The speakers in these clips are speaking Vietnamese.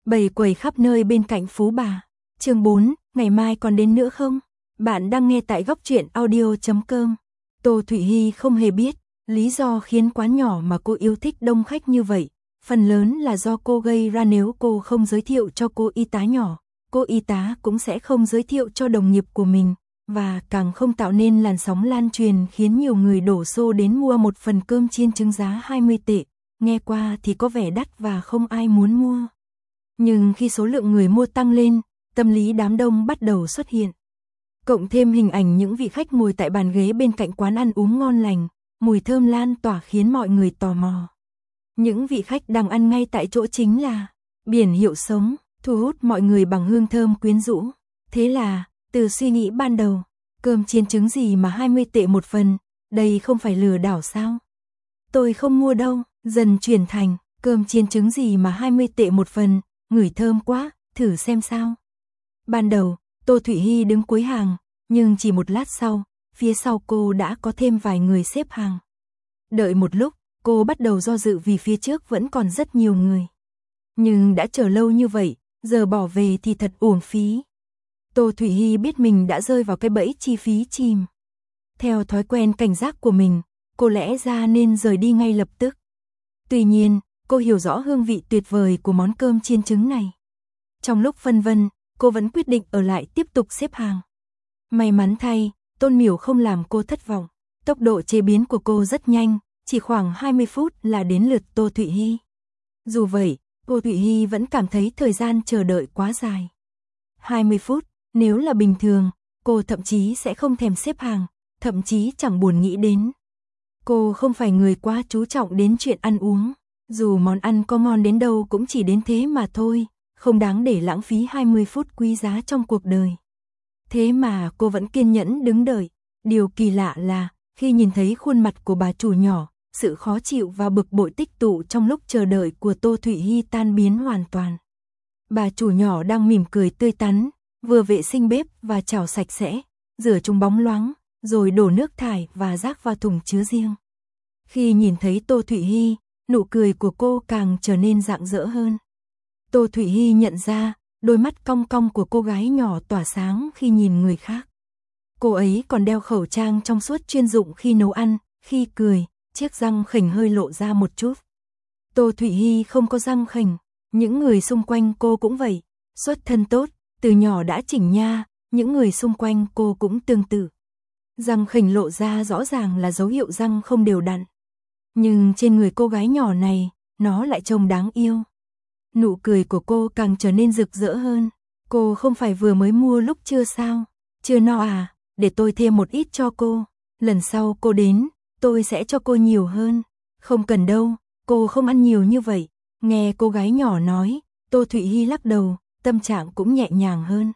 Bầy quẩy khắp nơi bên cạnh Phú Bà. Chương 4, ngày mai còn đến nữa không? Bạn đang nghe tại góc truyện audio.com. Tô Thụy Hi không hề biết, lý do khiến quán nhỏ mà cô yêu thích đông khách như vậy, phần lớn là do cô gây ra. Nếu cô không giới thiệu cho cô y tá nhỏ, cô y tá cũng sẽ không giới thiệu cho đồng nghiệp của mình, và càng không tạo nên làn sóng lan truyền khiến nhiều người đổ xô đến mua một phần cơm chiên trứng giá 20 tệ. Nghe qua thì có vẻ đắt và không ai muốn mua. Nhưng khi số lượng người mua tăng lên, tâm lý đám đông bắt đầu xuất hiện. Cộng thêm hình ảnh những vị khách ngồi tại bàn ghế bên cạnh quán ăn uống ngon lành, mùi thơm lan tỏa khiến mọi người tò mò. Những vị khách đang ăn ngay tại chỗ chính là biển hiệu sống, thu hút mọi người bằng hương thơm quyến rũ. Thế là, từ suy nghĩ ban đầu, cơm chiên trứng gì mà 20 tệ một phần, đây không phải lừa đảo sao? Tôi không mua đâu, dần chuyển thành, cơm chiên trứng gì mà 20 tệ một phần, ngửi thơm quá, thử xem sao. Ban đầu, Tô Thụy Hi đứng cuối hàng, nhưng chỉ một lát sau, phía sau cô đã có thêm vài người xếp hàng. Đợi một lúc, cô bắt đầu do dự vì phía trước vẫn còn rất nhiều người. Nhưng đã chờ lâu như vậy, giờ bỏ về thì thật uổng phí. Tô Thụy Hi biết mình đã rơi vào cái bẫy chi phí chìm. Theo thói quen cảnh giác của mình, cô lẽ ra nên rời đi ngay lập tức. Tuy nhiên, cô hiểu rõ hương vị tuyệt vời của món cơm chiên trứng này. Trong lúc phân vân, cô vẫn quyết định ở lại tiếp tục xếp hàng. May mắn thay, Tôn Miểu không làm cô thất vọng. Tốc độ chế biến của cô rất nhanh, chỉ khoảng 20 phút là đến lượt Tô Thụy Hi. Dù vậy, Tô Thụy Hi vẫn cảm thấy thời gian chờ đợi quá dài. 20 phút, nếu là bình thường, cô thậm chí sẽ không thèm xếp hàng, thậm chí chẳng buồn nghĩ đến. Cô không phải người quá chú trọng đến chuyện ăn uống. Dù món ăn có ngon đến đâu cũng chỉ đến thế mà thôi, không đáng để lãng phí 20 phút quý giá trong cuộc đời. Thế mà cô vẫn kiên nhẫn đứng đợi. Điều kỳ lạ là, khi nhìn thấy khuôn mặt của bà chủ nhỏ, sự khó chịu và bực bội tích tụ trong lúc chờ đợi của Tô Thụy Hi tan biến hoàn toàn. Bà chủ nhỏ đang mỉm cười tươi tắn, vừa vệ sinh bếp và chảo sạch sẽ, rửa chúng bóng loáng, rồi đổ nước thải và rác vào thùng chứa riêng. Khi nhìn thấy Tô Thụy Hi, nụ cười của cô càng trở nên rạng rỡ hơn. Tô Thụy Hi nhận ra, đôi mắt cong cong của cô gái nhỏ tỏa sáng khi nhìn người khác. Cô ấy còn đeo khẩu trang trong suốt chuyên dụng khi nấu ăn, khi cười, chiếc răng khểnh hơi lộ ra một chút. Tô Thụy Hi không có răng khểnh, những người xung quanh cô cũng vậy, xuất thân tốt, từ nhỏ đã chỉnh nha, những người xung quanh cô cũng tương tự. Răng khểnh lộ ra rõ ràng là dấu hiệu răng không đều đặn. Nhưng trên người cô gái nhỏ này, nó lại trông đáng yêu. Nụ cười của cô càng trở nên rực rỡ hơn. Cô không phải vừa mới mua lúc trưa sao? Chưa no à? Để tôi thêm một ít cho cô. Lần sau cô đến, tôi sẽ cho cô nhiều hơn. Không cần đâu, cô không ăn nhiều như vậy. Nghe cô gái nhỏ nói, Tô Thụy Hi lắc đầu, tâm trạng cũng nhẹ nhàng hơn.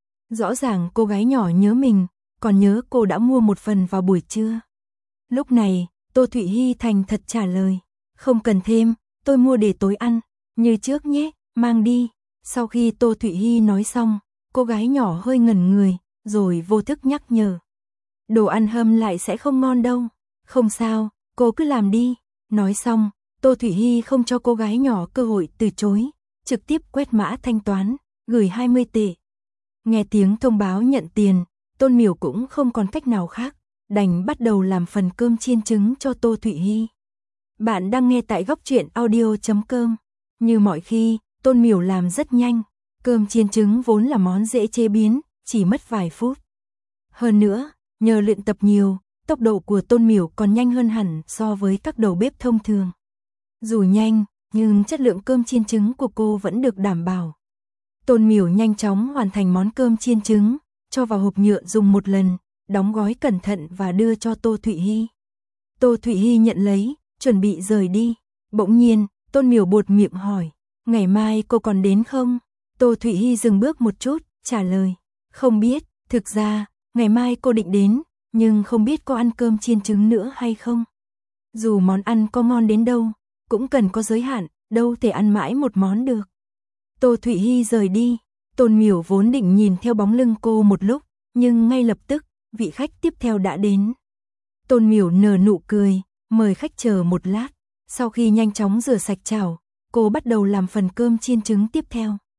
Rõ ràng cô gái nhỏ nhớ mình, còn nhớ cô đã mua một phần vào buổi trưa. Lúc này, Tô Thụy Hi thành thật trả lời. Không cần thêm, tôi mua để tối ăn. Như trước nhé, mang đi. Sau khi Tô Thụy Hi nói xong, cô gái nhỏ hơi ngẩn người, rồi vô thức nhắc nhở. Đồ ăn hâm lại sẽ không ngon đâu. Không sao, cô cứ làm đi. Nói xong, Tô Thụy Hi không cho cô gái nhỏ cơ hội từ chối, trực tiếp quét mã thanh toán, gửi 20 tệ. Nghe tiếng thông báo nhận tiền, Tôn Miểu cũng không còn cách nào khác, đành bắt đầu làm phần cơm chiên trứng cho Tô Thụy Hi. Bạn đang nghe tại góc truyện audio.com. Như mọi khi, Tôn Miểu làm rất nhanh, cơm chiên trứng vốn là món dễ chế biến, chỉ mất vài phút. Hơn nữa, nhờ luyện tập nhiều, tốc độ của Tôn Miểu còn nhanh hơn hẳn so với các đầu bếp thông thường. Dù nhanh, nhưng chất lượng cơm chiên trứng của cô vẫn được đảm bảo. Tôn Miểu nhanh chóng hoàn thành món cơm chiên trứng, cho vào hộp nhựa dùng một lần, đóng gói cẩn thận và đưa cho Tô Thụy Hi. Tô Thụy Hi nhận lấy, chuẩn bị rời đi. Bỗng nhiên, Tôn Miểu buột miệng hỏi, ngày mai cô còn đến không? Tô Thụy Hi dừng bước một chút, trả lời, không biết, thực ra, ngày mai cô định đến, nhưng không biết có ăn cơm chiên trứng nữa hay không. Dù món ăn có ngon đến đâu, cũng cần có giới hạn, đâu thể ăn mãi một món được. Tô Thụy Hi rời đi, Tôn Miểu vốn định nhìn theo bóng lưng cô một lúc, nhưng ngay lập tức, vị khách tiếp theo đã đến. Tôn Miểu nở nụ cười, mời khách chờ một lát. Sau khi nhanh chóng rửa sạch chảo, cô bắt đầu làm phần cơm chiên trứng tiếp theo.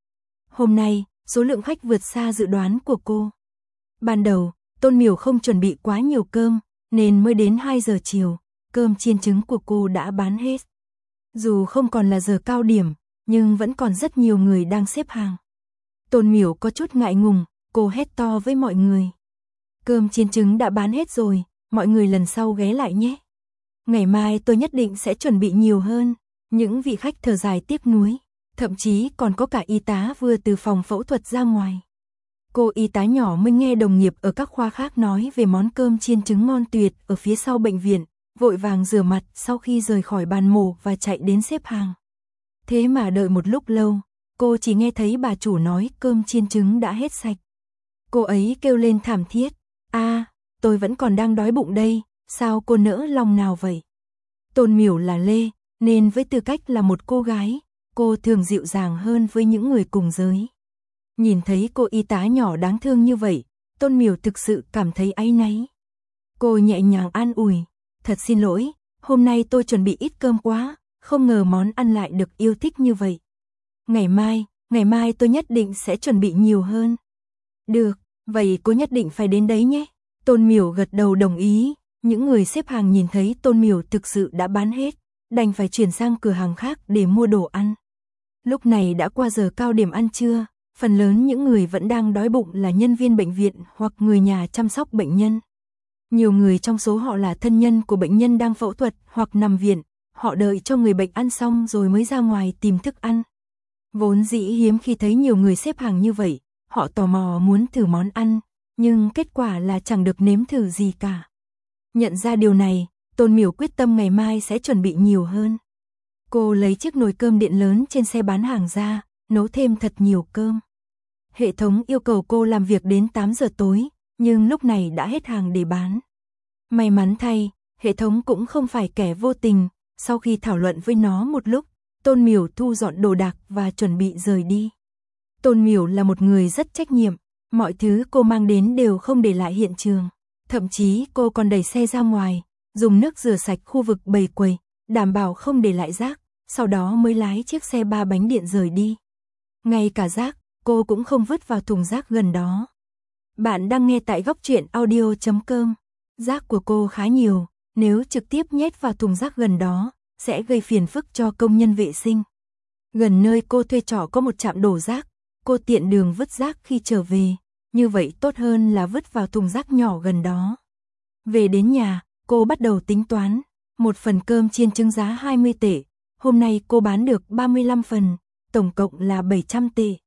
Hôm nay, số lượng khách vượt xa dự đoán của cô. Ban đầu, Tôn Miểu không chuẩn bị quá nhiều cơm, nên mới đến 2 giờ chiều, cơm chiên trứng của cô đã bán hết. Dù không còn là giờ cao điểm, nhưng vẫn còn rất nhiều người đang xếp hàng. Tôn Miểu có chút ngại ngùng, cô hét to với mọi người. Cơm chiên trứng đã bán hết rồi, mọi người lần sau ghé lại nhé. Ngày mai tôi nhất định sẽ chuẩn bị nhiều hơn. Những vị khách thở dài tiếc nuối, thậm chí còn có cả y tá vừa từ phòng phẫu thuật ra ngoài. Cô y tá nhỏ mới nghe đồng nghiệp ở các khoa khác nói về món cơm chiên trứng ngon tuyệt ở phía sau bệnh viện, vội vàng rửa mặt sau khi rời khỏi bàn mổ và chạy đến xếp hàng. Thế mà đợi một lúc lâu, cô chỉ nghe thấy bà chủ nói cơm chiên trứng đã hết sạch. Cô ấy kêu lên thảm thiết, tôi vẫn còn đang đói bụng đây, sao cô nỡ lòng nào vậy? Tôn Miểu là Lê, nên với tư cách là một cô gái, cô thường dịu dàng hơn với những người cùng giới. Nhìn thấy cô y tá nhỏ đáng thương như vậy, Tôn Miểu thực sự cảm thấy áy náy. Cô nhẹ nhàng an ủi, thật xin lỗi, hôm nay tôi chuẩn bị ít cơm quá, không ngờ món ăn lại được yêu thích như vậy. Ngày mai tôi nhất định sẽ chuẩn bị nhiều hơn. Được, vậy cô nhất định phải đến đấy nhé. Tôn Miểu gật đầu đồng ý, những người xếp hàng nhìn thấy Tôn Miểu thực sự đã bán hết, đành phải chuyển sang cửa hàng khác để mua đồ ăn. Lúc này đã qua giờ cao điểm ăn trưa, phần lớn những người vẫn đang đói bụng là nhân viên bệnh viện hoặc người nhà chăm sóc bệnh nhân. Nhiều người trong số họ là thân nhân của bệnh nhân đang phẫu thuật hoặc nằm viện, họ đợi cho người bệnh ăn xong rồi mới ra ngoài tìm thức ăn. Vốn dĩ hiếm khi thấy nhiều người xếp hàng như vậy, họ tò mò muốn thử món ăn, nhưng kết quả là chẳng được nếm thử gì cả. Nhận ra điều này, Tôn Miểu quyết tâm ngày mai sẽ chuẩn bị nhiều hơn. Cô lấy chiếc nồi cơm điện lớn trên xe bán hàng ra, nấu thêm thật nhiều cơm. Hệ thống yêu cầu cô làm việc đến 8 giờ tối, nhưng lúc này đã hết hàng để bán. May mắn thay, hệ thống cũng không phải kẻ vô tình, sau khi thảo luận với nó một lúc, Tôn Miểu thu dọn đồ đạc và chuẩn bị rời đi. Tôn Miểu là một người rất trách nhiệm, mọi thứ cô mang đến đều không để lại hiện trường. Thậm chí cô còn đẩy xe ra ngoài, dùng nước rửa sạch khu vực bày quầy, đảm bảo không để lại rác, sau đó mới lái chiếc xe 3 bánh điện rời đi. Ngay cả rác, cô cũng không vứt vào thùng rác gần đó. Bạn đang nghe tại góc truyện audio.com. Rác của cô khá nhiều, nếu trực tiếp nhét vào thùng rác gần đó, sẽ gây phiền phức cho công nhân vệ sinh. Gần nơi cô thuê trọ có một trạm đổ rác, cô tiện đường vứt rác khi trở về, như vậy tốt hơn là vứt vào thùng rác nhỏ gần đó. Về đến nhà, cô bắt đầu tính toán, một phần cơm chiên trứng giá 20 tệ, hôm nay cô bán được 35 phần, tổng cộng là 700 tệ.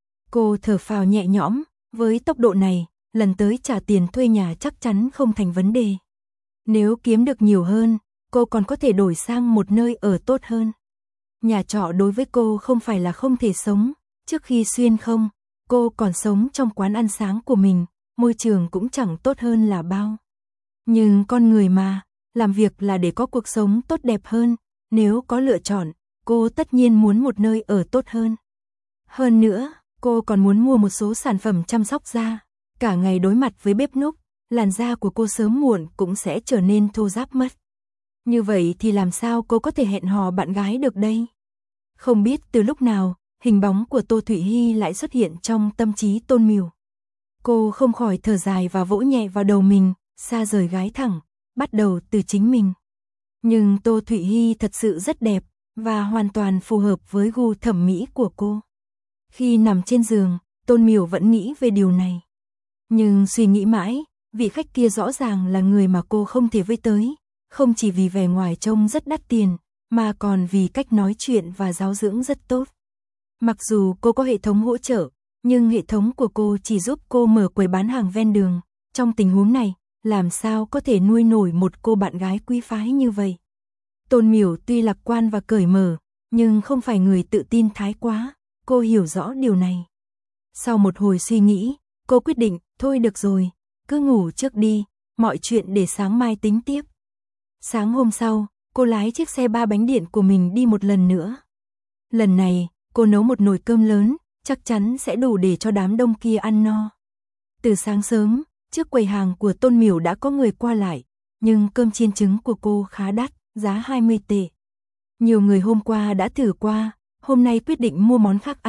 Cô thở phào nhẹ nhõm, với tốc độ này, lần tới trả tiền thuê nhà chắc chắn không thành vấn đề. Nếu kiếm được nhiều hơn, cô còn có thể đổi sang một nơi ở tốt hơn. Nhà trọ đối với cô không phải là không thể sống, trước khi xuyên không, cô còn sống trong quán ăn sáng của mình, môi trường cũng chẳng tốt hơn là bao. Nhưng con người mà, làm việc là để có cuộc sống tốt đẹp hơn, nếu có lựa chọn, cô tất nhiên muốn một nơi ở tốt hơn. Hơn nữa, cô còn muốn mua một số sản phẩm chăm sóc da, cả ngày đối mặt với bếp núc, làn da của cô sớm muộn cũng sẽ trở nên thô ráp mất. Như vậy thì làm sao cô có thể hẹn hò bạn gái được đây? Không biết từ lúc nào, hình bóng của Tô Thụy Hy lại xuất hiện trong tâm trí Tôn Miểu. Cô không khỏi thở dài và vỗ nhẹ vào đầu mình, xa rời gái thẳng, bắt đầu từ chính mình. Nhưng Tô Thụy Hy thật sự rất đẹp, và hoàn toàn phù hợp với gu thẩm mỹ của cô. Khi nằm trên giường, Tôn Miểu vẫn nghĩ về điều này. Nhưng suy nghĩ mãi, vị khách kia rõ ràng là người mà cô không thể với tới, không chỉ vì vẻ ngoài trông rất đắt tiền, mà còn vì cách nói chuyện và giáo dưỡng rất tốt. Mặc dù cô có hệ thống hỗ trợ, nhưng hệ thống của cô chỉ giúp cô mở quầy bán hàng ven đường. Trong tình huống này, làm sao có thể nuôi nổi một cô bạn gái quý phái như vậy? Tôn Miểu tuy lạc quan và cởi mở, nhưng không phải người tự tin thái quá, cô hiểu rõ điều này. Sau một hồi suy nghĩ, cô quyết định, thôi được rồi, cứ ngủ trước đi, mọi chuyện để sáng mai tính tiếp. Sáng hôm sau, cô lái chiếc xe 3 bánh điện của mình đi một lần nữa. Lần này, cô nấu một nồi cơm lớn, chắc chắn sẽ đủ để cho đám đông kia ăn no. Từ sáng sớm, trước quầy hàng của Tôn Miểu đã có người qua lại, nhưng cơm chiên trứng của cô khá đắt, giá 20 tệ. Nhiều người hôm qua đã thử qua, hôm nay quyết định mua món khác ăn,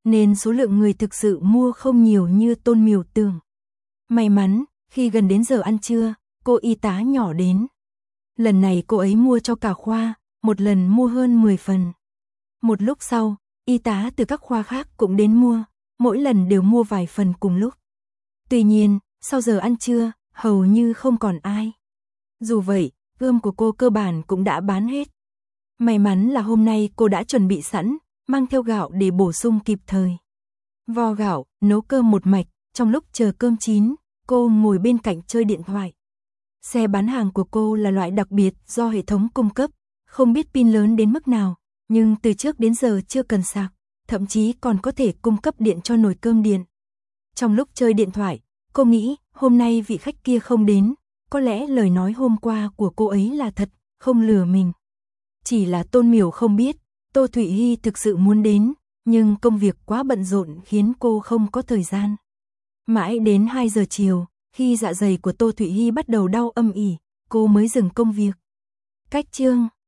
nên số lượng người thực sự mua không nhiều như Tôn Miểu tưởng. May mắn, khi gần đến giờ ăn trưa, cô y tá nhỏ đến. Lần này cô ấy mua cho cả khoa, một lần mua hơn 10 phần. Một lúc sau, y tá từ các khoa khác cũng đến mua, mỗi lần đều mua vài phần cùng lúc. Tuy nhiên, sau giờ ăn trưa, hầu như không còn ai. Dù vậy, gươm của cô cơ bản cũng đã bán hết. May mắn là hôm nay cô đã chuẩn bị sẵn, mang theo gạo để bổ sung kịp thời. Vo gạo, nấu cơm một mạch, trong lúc chờ cơm chín, cô ngồi bên cạnh chơi điện thoại. Xe bán hàng của cô là loại đặc biệt do hệ thống cung cấp, không biết pin lớn đến mức nào, nhưng từ trước đến giờ chưa cần sạc, thậm chí còn có thể cung cấp điện cho nồi cơm điện. Trong lúc chơi điện thoại, cô nghĩ hôm nay vị khách kia không đến, có lẽ lời nói hôm qua của cô ấy là thật, không lừa mình. Chỉ là Tôn Miểu không biết, Tô Thụy Hy thực sự muốn đến, nhưng công việc quá bận rộn khiến cô không có thời gian. Mãi đến 2 giờ chiều, khi dạ dày của Tô Thụy Hy bắt đầu đau âm ỉ, cô mới dừng công việc. Cách chương